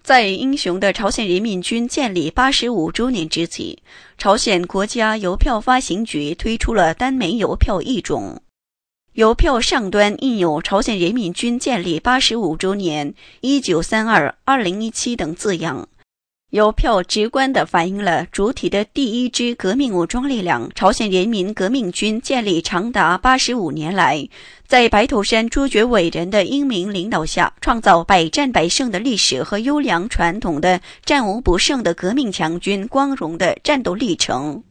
在英雄的朝鲜人民军建立85周年之际，朝鲜国家邮票发行局推出了单枚邮票一种。邮票上端印有朝鲜人民军建立85周年、1932、2017等字样。邮票直观地反映了主体的第一支革命武装力量朝鲜人民革命军建立长达85年来，在白头山朱觉伟人的英明领导下，创造百战百胜的历史和优良传统的战无不胜的革命强军光荣的战斗历程。